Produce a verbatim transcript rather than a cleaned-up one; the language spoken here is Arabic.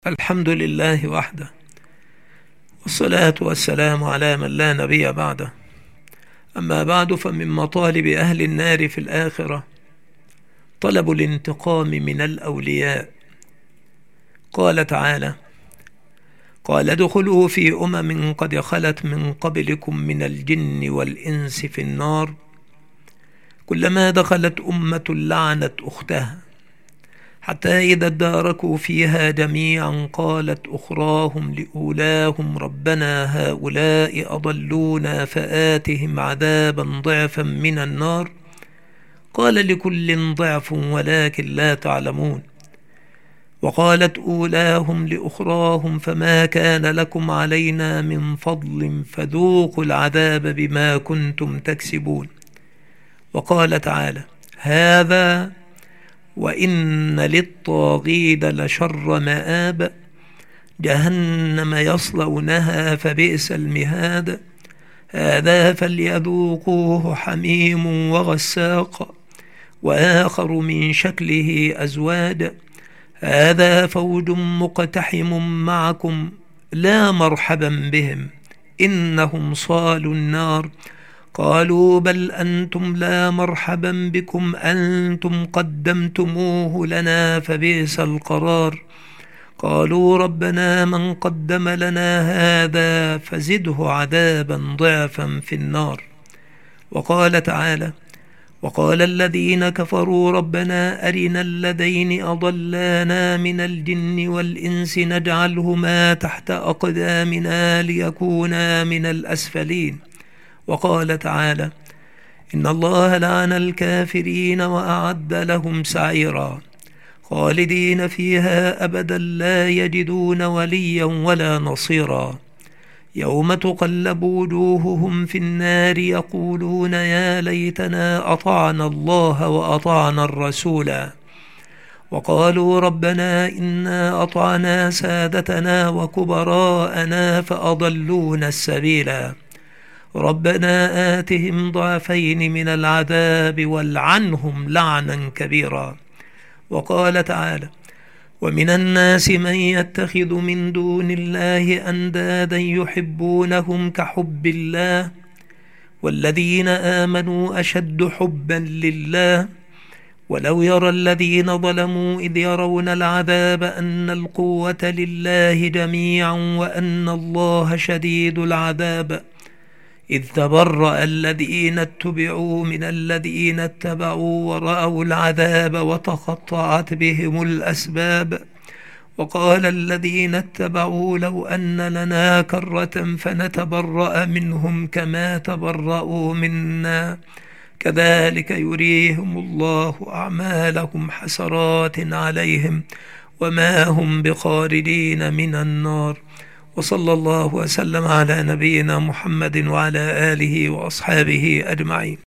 الحمد لله وحده، والصلاة والسلام على من لا نبي بعده. أما بعد، فمن مطالب أهل النار في الآخرة طلب الانتقام من الأولياء. قال تعالى: قال ادخلوا في أمم قد خلت من قبلكم من الجن والإنس في النار، كلما دخلت أمة لعنت أختها، حتى إذا اداركوا فيها جميعا قالت أخراهم لأولاهم ربنا هؤلاء أضلونا فآتهم عذابا ضعفا من النار، قال لكل ضعف ولكن لا تعلمون. وقالت أولاهم لأخراهم فما كان لكم علينا من فضل فذوقوا العذاب بما كنتم تكسبون. وقال تعالى: هذا وإن للطاغين لشر مآب، جهنم يصلونها فبئس المهاد، هذا فليذوقوه حميم وغساق، وآخر من شكله أزواج، هذا فوج مقتحم معكم لا مرحبا بهم إنهم صالوا النار، قالوا بل أنتم لا مرحبا بكم أنتم قدمتموه لنا فبئس القرار، قالوا ربنا من قدم لنا هذا فزده عذابا ضعفا في النار. وقال تعالى: وقال الذين كفروا ربنا أرنا الذين أضلانا من الجن والإنس نجعلهما تحت أقدامنا ليكونا من الأسفلين. وقال تعالى: إن الله لعن الكافرين وأعد لهم سعيرا، خالدين فيها أبدا لا يجدون وليا ولا نصيرا، يوم تقلب وجوههم في النار يقولون يا ليتنا أطعنا الله وأطعنا الرسولا، وقالوا ربنا إنا أطعنا سادتنا وكبراءنا فأضلونا السبيلا، ربنا آتهم ضعفين من العذاب والعنهم لعنا كبيرا. وقال تعالى: ومن الناس من يتخذ من دون الله أندادا يحبونهم كحب الله والذين آمنوا أشد حبا لله، ولو يرى الذين ظلموا إذ يرون العذاب أن القوة لله جميعا وأن الله شديد العذاب، إذ تبرأ الذين اتبعوا من الذين اتبعوا ورأوا العذاب وتقطعت بهم الأسباب، وقال الذين اتبعوا لو أن لنا كرة فنتبرأ منهم كما تبرأوا منا، كذلك يريهم الله أعمالهم حسرات عليهم وما هم بخارجين من النار. وصلى الله وسلم على نبينا محمد وعلى آله وأصحابه أجمعين.